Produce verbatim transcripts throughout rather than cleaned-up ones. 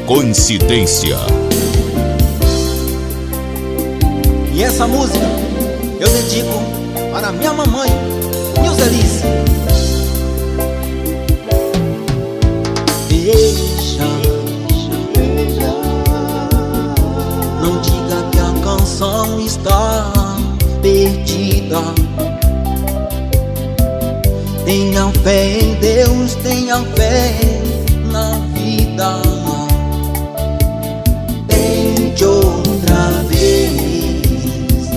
Coincidência. E essa música eu dedico para minha mamãe, Nilzelice. Deixa, deixa, não diga que a canção está perdida. Tenha fé em Deus, tenha fé na vida. Tente outra vez.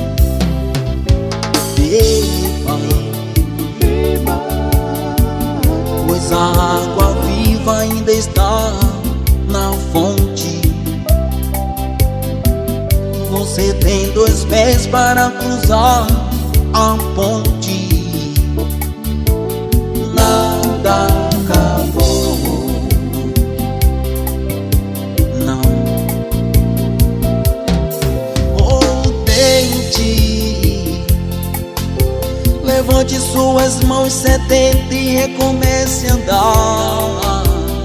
Beba, beba, pois a água viva ainda está na fonte. Você tem dois pés para cruzar a ponte. Nada acabou, não. Ou tente, levante suas mãos setenta e recomece a andar.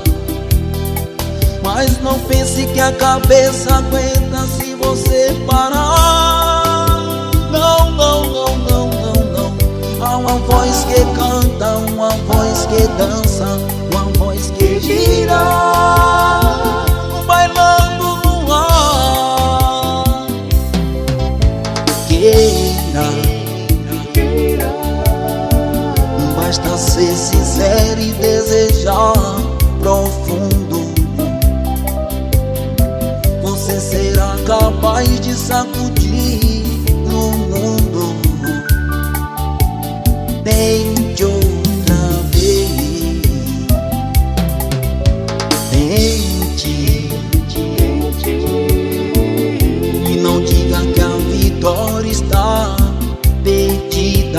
Mas não pense que a cabeça aguenta se você parar. Não, não, não, não, não, não. Há uma voz que canta, uma voz que dança, uma voz que gira, bailando no ar. Queira, basta ser sincero e desejar profundo. Você será capaz de sacudir no mundo. Tente outra vez. Tente, e não diga que a vitória está perdida,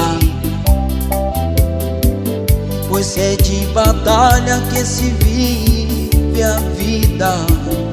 pois é de batalha que se vive a vida.